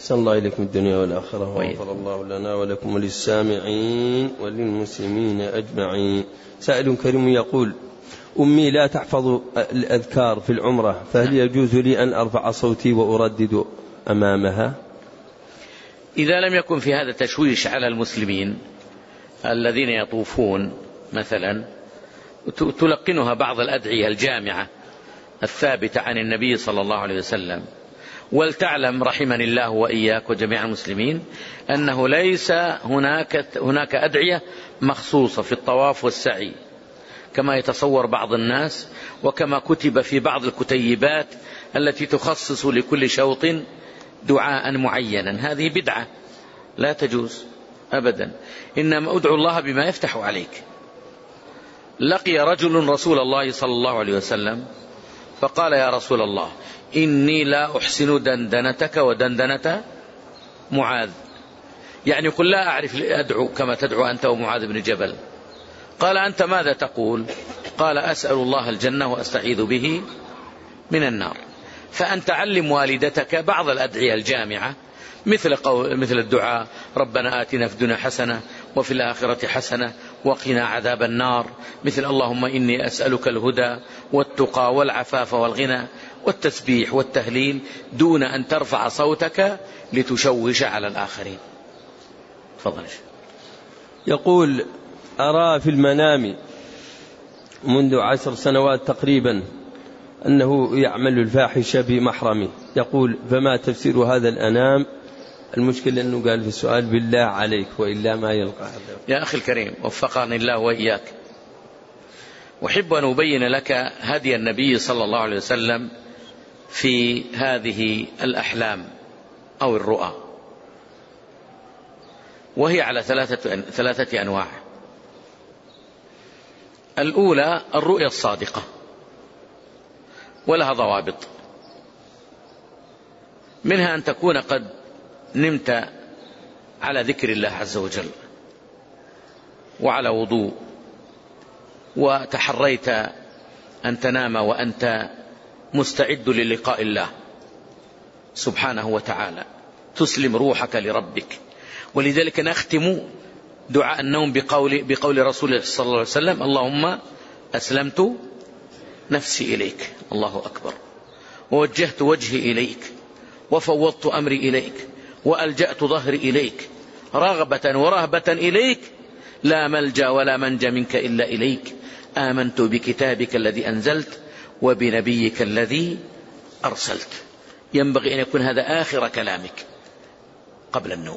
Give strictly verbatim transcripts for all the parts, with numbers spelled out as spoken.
أحسن الله إليكم الدنيا والآخرة، وغفر الله لنا ولكم وللسامعين وللمسلمين أجمعين. سائل كريم يقول: أمي لا تحفظ الأذكار في العمرة، فهل يجوز لي أن أرفع صوتي وأردد أمامها؟ إذا لم يكن في هذا تشويش على المسلمين الذين يطوفون مثلا، تلقنها بعض الأدعية الجامعة الثابتة عن النبي صلى الله عليه وسلم. ولتعلم رحمني الله وإياك وجميع المسلمين أنه ليس هناك هناك أدعية مخصوصة في الطواف والسعي كما يتصور بعض الناس، وكما كتب في بعض الكتيبات التي تخصص لكل شوط دعاء معينا. هذه بدعة لا تجوز أبدا، إنما أدعو الله بما يفتح عليك. لقي رجل رسول الله صلى الله عليه وسلم فقال: يا رسول الله، إني لا أحسن دندنتك ودندنة معاذ، يعني قل لا أعرف أدعو كما تدعو أنت ومعاذ بن جبل. قال: أنت ماذا تقول؟ قال: أسأل الله الجنة وأستعيذ به من النار. فأنت علم والدتك بعض الأدعية الجامعة مثل قول مثل الدعاء: ربنا آتنا في الدنيا حسنة وفي الآخرة حسنة وقنا عذاب النار، مثل اللهم إني أسألك الهدى والتقى والعفاف والغنى، والتسبيح والتهليل، دون أن ترفع صوتك لتشوش على الآخرين. تفضل. يقول: أرى في المنام منذ عشر سنوات تقريبا أنه يعمل الفاحشة بمحرمه. يقول: فما تفسير هذا الأنام؟ المشكلة أنه قال في السؤال: بالله عليك وإلا ما يلقى. يا أخي الكريم، وفقني الله وإياك، أحب أن أبين لك هدي النبي صلى الله عليه وسلم في هذه الأحلام أو الرؤى، وهي على ثلاثة, ثلاثة أنواع. الأولى الرؤيا الصادقة، ولها ضوابط، منها أن تكون قد نمت على ذكر الله عز وجل وعلى وضوء، وتحريت أن تنام وأنت مستعد للقاء الله سبحانه وتعالى، تسلم روحك لربك. ولذلك نختم دعاء النوم بقول, بقول رسول الله صلى الله عليه وسلم: اللهم أسلمت نفسي إليك، الله أكبر، ووجهت وجهي إليك، وفوضت أمري إليك، وألجأت ظهري إليك، رغبة ورهبة إليك، لا ملجأ ولا منجى منك إلا إليك، آمنت بكتابك الذي أنزلت وبنبيك الذي أرسلت. ينبغي أن يكون هذا آخر كلامك قبل النوم،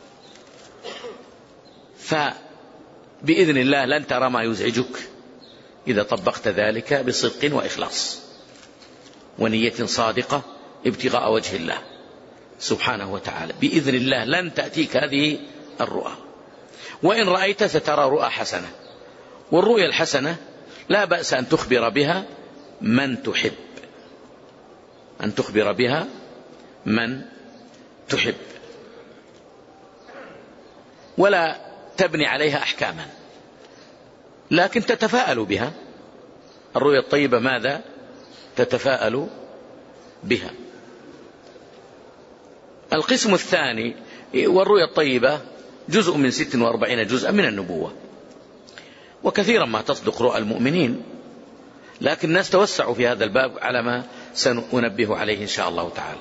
فبإذن الله لن ترى ما يزعجك إذا طبقت ذلك بصدق وإخلاص ونية صادقة ابتغاء وجه الله سبحانه وتعالى. بإذن الله لن تأتيك هذه الرؤى، وإن رأيت سترى رؤى حسنة. والرؤيا الحسنة لا بأس أن تخبر بها من تحب، أن تخبر بها من تحب، ولا تبني عليها أحكاما، لكن تتفاءل بها. الرؤيا الطيبة ماذا تتفاءل بها؟ القسم الثاني، والرؤيا الطيبة جزء من ست وأربعين جزءا من النبوة، وكثيرا ما تصدق رؤى المؤمنين، لكن الناس توسعوا في هذا الباب على ما سننبه عليه إن شاء الله تعالى.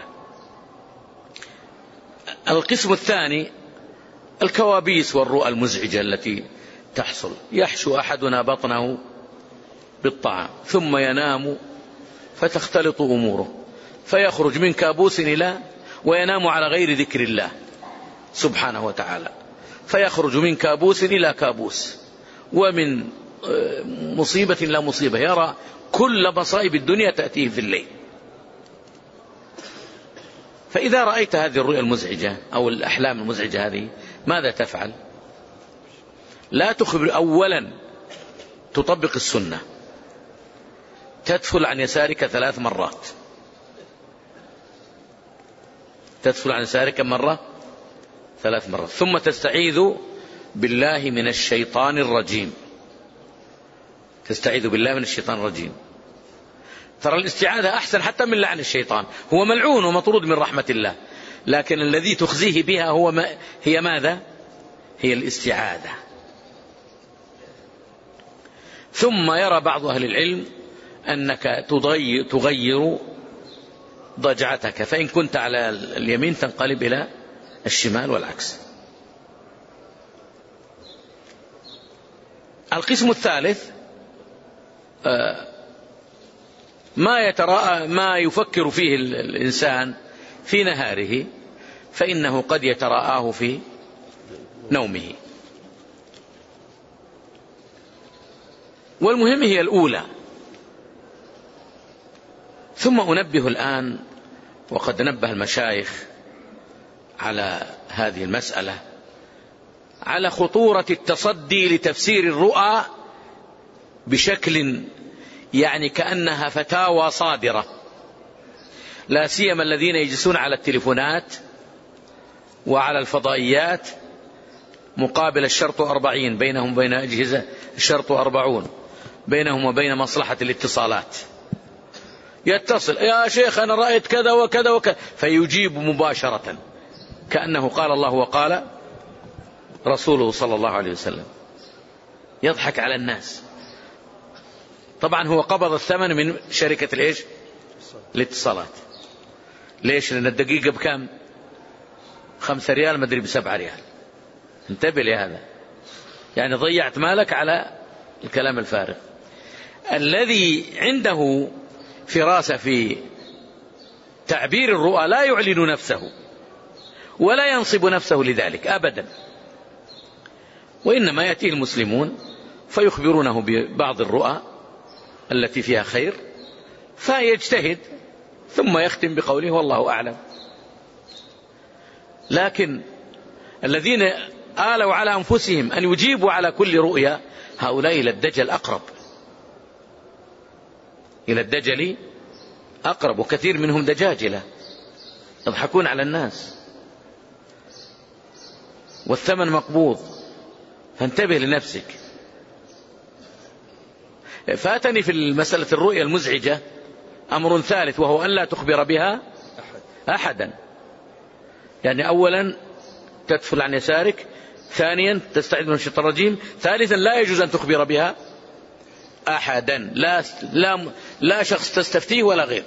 القسم الثاني الكوابيس والرؤى المزعجة التي تحصل. يحشو أحدنا بطنه بالطعام ثم ينام فتختلط أموره، فيخرج من كابوس إلى وينام على غير ذكر الله سبحانه وتعالى، فيخرج من كابوس إلى كابوس، ومن مصيبة إلى مصيبة، يرى كل مصائب الدنيا تأتيه في الليل. فإذا رأيت هذه الرؤيا المزعجة أو الأحلام المزعجة هذه ماذا تفعل؟ لا تخبر. أولا تطبق السنة، تدفل عن يسارك ثلاث مرات، تدفل عن يسارك مرة ثلاث مرات، ثم تستعيذ بالله من الشيطان الرجيم، تستعيذ بالله من الشيطان الرجيم. ترى الاستعاذة أحسن حتى من لعن الشيطان، هو ملعون ومطرود من رحمة الله، لكن الذي تخزيه بها هو ما هي ماذا؟ هي الاستعاذة. ثم يرى بعض أهل العلم أنك تغير ضجعتك، فإن كنت على اليمين تنقلب إلى الشمال والعكس. القسم الثالث ما يتراءى ما يفكر فيه الإنسان في نهاره، فإنه قد يتراءاه في نومه. والمهم هي الأولى. ثم أنبه الآن، وقد نبه المشايخ على هذه المسألة، على خطورة التصدي لتفسير الرؤى بشكل يعني كأنها فتاوى صادرة، لا سيما الذين يجلسون على التليفونات وعلى الفضائيات مقابل الشرط أربعين، بينهم وبين أجهزة الشرط أربعون، بينهم وبين مصلحة الاتصالات. يتصل: يا شيخ أنا رأيت كذا وكذا وكذا، فيجيب مباشرة كأنه قال الله وقال رسوله صلى الله عليه وسلم. يضحك على الناس. طبعا هو قبض الثمن من شركة الإيش؟ الاتصالات. ليش؟ لأن الدقيقة بكام؟ خمسة ريال، مدري بسبعة ريال. انتبه لهذا، يعني ضيعت مالك على الكلام الفارغ. الذي عنده فراسة في تعبير الرؤى لا يعلن نفسه ولا ينصب نفسه لذلك أبدا، وإنما يأتيه المسلمون فيخبرونه ببعض الرؤى التي فيها خير فيجتهد، ثم يختم بقوله والله أعلم. لكن الذين آلوا على أنفسهم أن يجيبوا على كل رؤيا، هؤلاء إلى الدجل أقرب، إلى الدجل أقرب، وكثير منهم دجاجلة يضحكون على الناس والثمن مقبوض، فانتبه لنفسك. فاتني في المسألة الرؤيا المزعجة أمر ثالث، وهو أن لا تخبر بها أحدا. يعني أولا تدفل عن يسارك، ثانيا تستعيذ من الشيطان الرجيم، ثالثا لا يجوز أن تخبر بها أحدا، لا, لا, لا شخص تستفتيه ولا غير،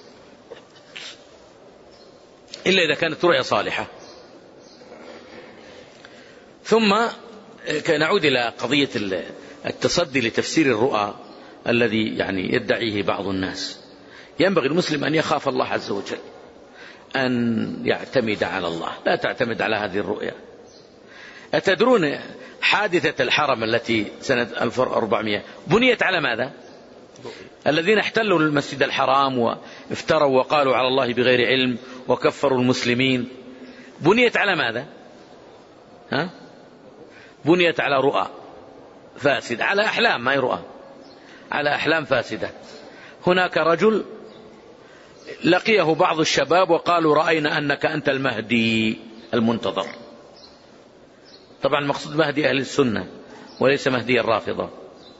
إلا إذا كانت رؤيا صالحة. ثم نعود إلى قضية التصدي لتفسير الرؤى الذي يعني يدعيه بعض الناس. ينبغي المسلم أن يخاف الله عز وجل، أن يعتمد على الله، لا تعتمد على هذه الرؤيا. أتدرون حادثة الحرم التي سنة ألف وأربعمائة بنيت على ماذا؟ الذين احتلوا المسجد الحرام وافتروا وقالوا على الله بغير علم وكفروا المسلمين، بنيت على ماذا؟ ها؟ بنيت على رؤى فاسدة، على أحلام، ما هي رؤى، على أحلام فاسدة. هناك رجل لقيه بعض الشباب وقالوا رأينا أنك أنت المهدي المنتظر. طبعا المقصود مهدي أهل السنة وليس مهدي الرافضة.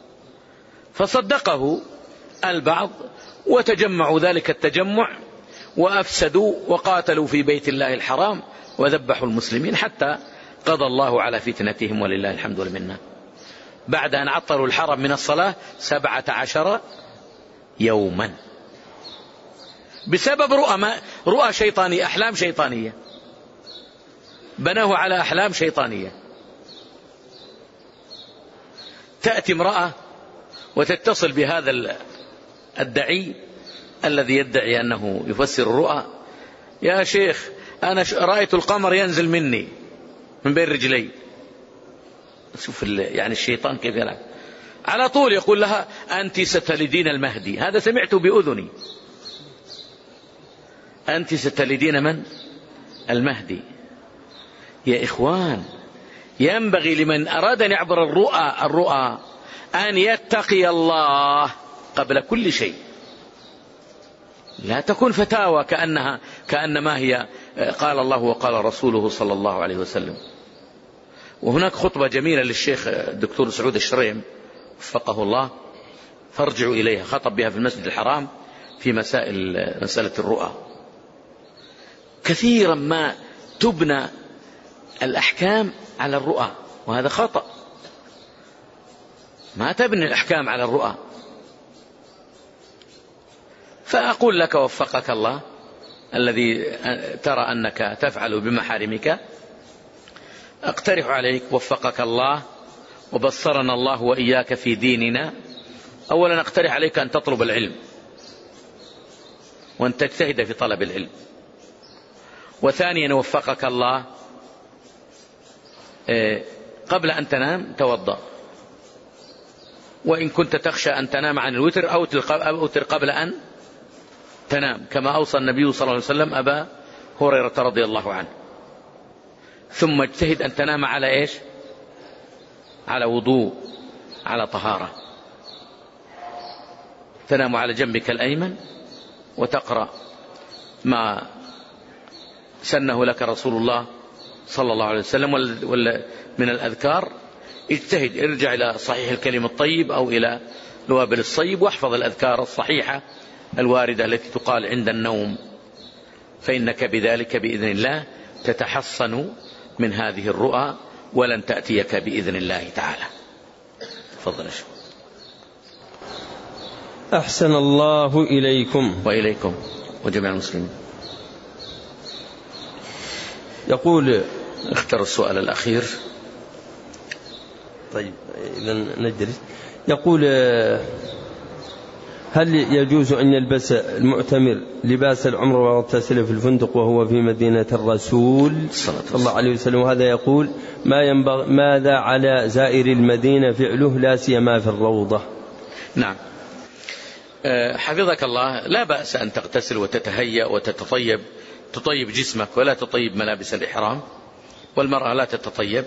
فصدقه البعض وتجمعوا ذلك التجمع وأفسدوا وقاتلوا في بيت الله الحرام وذبحوا المسلمين، حتى قضى الله على فتنتهم ولله الحمد والمنة، بعد أن عطلوا الحرم من الصلاة سبعة عشر يوما بسبب رؤى رؤى شيطانية، أحلام شيطانية، بناه على أحلام شيطانية. تأتي امرأة وتتصل بهذا الدعي الذي يدعي أنه يفسر الرؤى: يا شيخ أنا رأيت القمر ينزل مني من بين رجلي. شوف يعني الشيطان كيف يلعب. على طول يقول لها أنت ستلدين المهدي. هذا سمعته بأذني. أنت ستلدين من؟ المهدي. يا إخوان، ينبغي لمن أراد أن يعبر الرؤى الرؤى أن يتقي الله قبل كل شيء. لا تكون فتاوى كأنها كأنما هي قال الله وقال رسوله صلى الله عليه وسلم. وهناك خطبة جميلة للشيخ الدكتور سعود الشريم وفقه الله، فارجعوا إليها، خطب بها في المسجد الحرام في مسائل مسألة الرؤى. كثيرا ما تبنى الأحكام على الرؤى، وهذا خطأ. ما تبني الأحكام على الرؤى. فأقول لك وفقك الله الذي ترى أنك تفعل بمحارمك، أقترح عليك وفقك الله وبصرنا الله وإياك في ديننا، أولا أقترح عليك أن تطلب العلم وأن تجتهد في طلب العلم. وثانيا وفقك الله قبل أن تنام توضأ، وإن كنت تخشى أن تنام عن الوتر أو أوتر قبل أن تنام، كما أوصى النبي صلى الله عليه وسلم أبا هريرة رضي الله عنه. ثم اجتهد أن تنام على إيش؟ على وضوء، على طهارة. تنام على جنبك الأيمن وتقرأ ما سنه لك رسول الله صلى الله عليه وسلم من الأذكار. اجتهد، ارجع إلى صحيح الكلم الطيب أو إلى الوابل الصيب، واحفظ الأذكار الصحيحة الواردة التي تقال عند النوم، فإنك بذلك بإذن الله تتحصن من هذه الرؤى ولن تأتيك بإذن الله تعالى. تفضل. أحسن الله إليكم وإليكم وجميع المسلمين. يقول اختر السؤال الأخير. طيب إذا ندرس. يقول هل يجوز أن يلبس المعتمر لباس العمرة ويغتسل في الفندق وهو في مدينة الرسول صلى الله عليه وسلم؟ وهذا يقول ما ينبغي ماذا على زائر المدينة فعله لا سيما في الروضة؟ نعم، حفظك الله، لا بأس أن تغتسل وتتهيأ وتتطيب، تطيب جسمك ولا تطيب ملابس الإحرام، والمرأة لا تتطيب،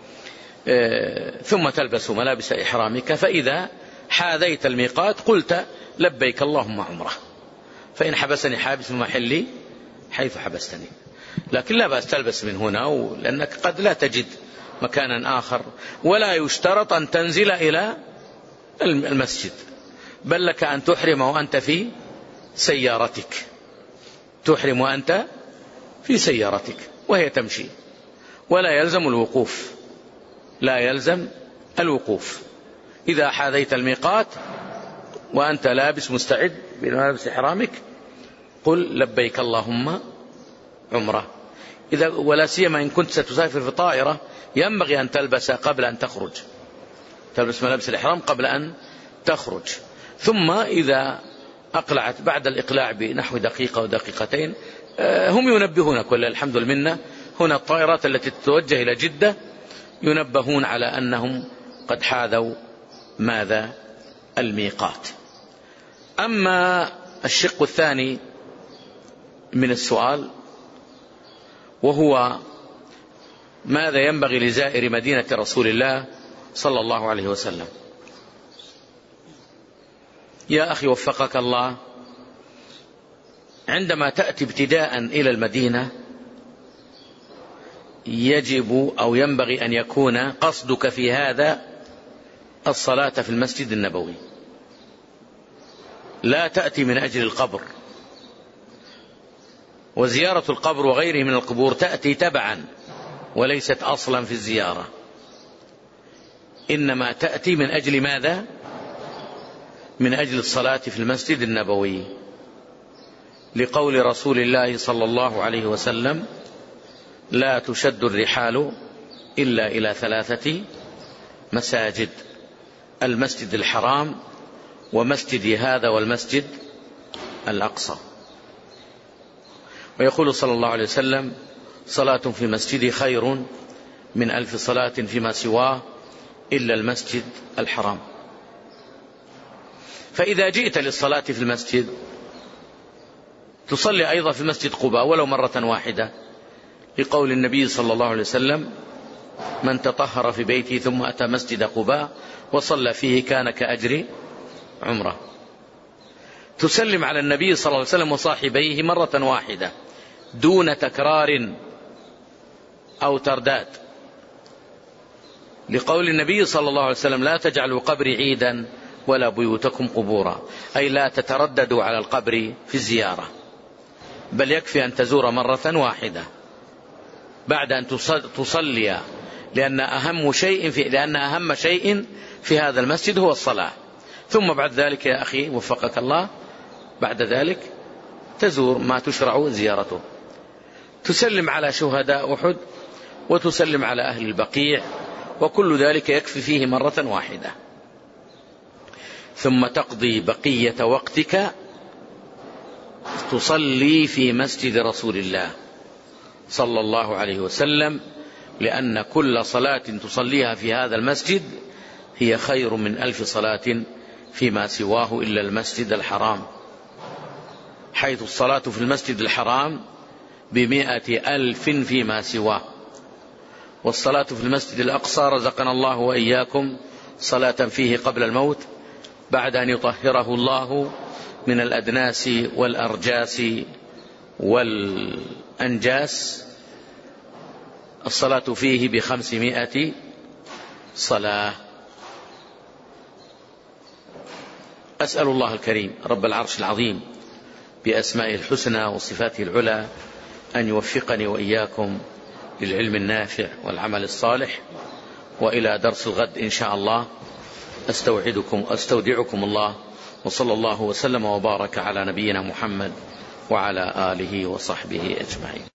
ثم تلبس ملابس إحرامك. فإذا حاذيت الميقات قلت لبيك اللهم عمره، فإن حبسني حابس من محلي حيث حبستني. لكن لا بأس تلبس من هنا، لأنك قد لا تجد مكانا آخر، ولا يشترط أن تنزل إلى المسجد، بل لك أن تحرم وأنت في سيارتك، تحرم وأنت في سيارتك وهي تمشي، ولا يلزم الوقوف، لا يلزم الوقوف. إذا حاذيت الميقات وأنت لابس مستعد بملابس إحرامك قل لبيك اللهم عمره. إذا ولا سيما إن كنت ستسافر في طائرة ينبغي أن تلبس قبل أن تخرج، تلبس ملابس الإحرام قبل أن تخرج. ثم إذا أقلعت بعد الإقلاع بنحو دقيقة ودقيقتين هم ينبهونك، ولا الحمد لله هنا الطائرات التي تتوجه إلى جدة ينبهون على أنهم قد حاذوا ماذا الميقات. أما الشق الثاني من السؤال وهو ماذا ينبغي لزائر مدينة رسول الله صلى الله عليه وسلم، يا أخي وفقك الله، عندما تأتي ابتداء إلى المدينة يجب أو ينبغي أن يكون قصدك في هذا الصلاة في المسجد النبوي، لا تأتي من أجل القبر، وزيارة القبر وغيره من القبور تأتي تبعا وليست أصلا في الزيارة، إنما تأتي من أجل ماذا؟ من أجل الصلاة في المسجد النبوي، لقول رسول الله صلى الله عليه وسلم لا تشد الرحال إلا إلى ثلاثة مساجد: المسجد الحرام ومسجد هذا والمسجد الأقصى. ويقول صلى الله عليه وسلم صلاة في مسجدي خير من ألف صلاة فيما سواه إلا المسجد الحرام. فإذا جئت للصلاة في المسجد تصلي أيضا في مسجد قباء ولو مرة واحدة، لقول النبي صلى الله عليه وسلم من تطهر في بيته ثم أتى مسجد قباء وصلى فيه كان كأجر عمره. تسلم على النبي صلى الله عليه وسلم وصاحبيه مرة واحدة دون تكرار أو ترداد، لقول النبي صلى الله عليه وسلم لا تجعلوا قبري عيدا ولا بيوتكم قبورا، أي لا تترددوا على القبر في الزيارة. بل يكفي أن تزور مرة واحدة بعد أن تصلي، لأن أهم شيء في لأن أهم شيء في هذا المسجد هو الصلاة. ثم بعد ذلك يا أخي وفقك الله، بعد ذلك تزور ما تشرع زيارته، تسلم على شهداء أحد وتسلم على أهل البقيع، وكل ذلك يكفي فيه مرة واحدة. ثم تقضي بقية وقتك تصلي في مسجد رسول الله صلى الله عليه وسلم، لأن كل صلاة تصليها في هذا المسجد هي خير من ألف صلاة فيما سواه إلا المسجد الحرام، حيث الصلاة في المسجد الحرام بمائة ألف فيما سواه، والصلاة في المسجد الأقصى رزقنا الله وإياكم صلاة فيه قبل الموت بعد أن يطهره الله من الأدناس والأرجاس والأنجاس، الصلاة فيه بخمسمائة صلاة. أسأل الله الكريم رب العرش العظيم بأسمائه الحسنى وصفاته العلى أن يوفقني وإياكم للعلم النافع والعمل الصالح، وإلى درس الغد إن شاء الله أستودعكم أستودعكم الله، وصلى الله وسلم وبارك على نبينا محمد وعلى آله وصحبه أجمعين.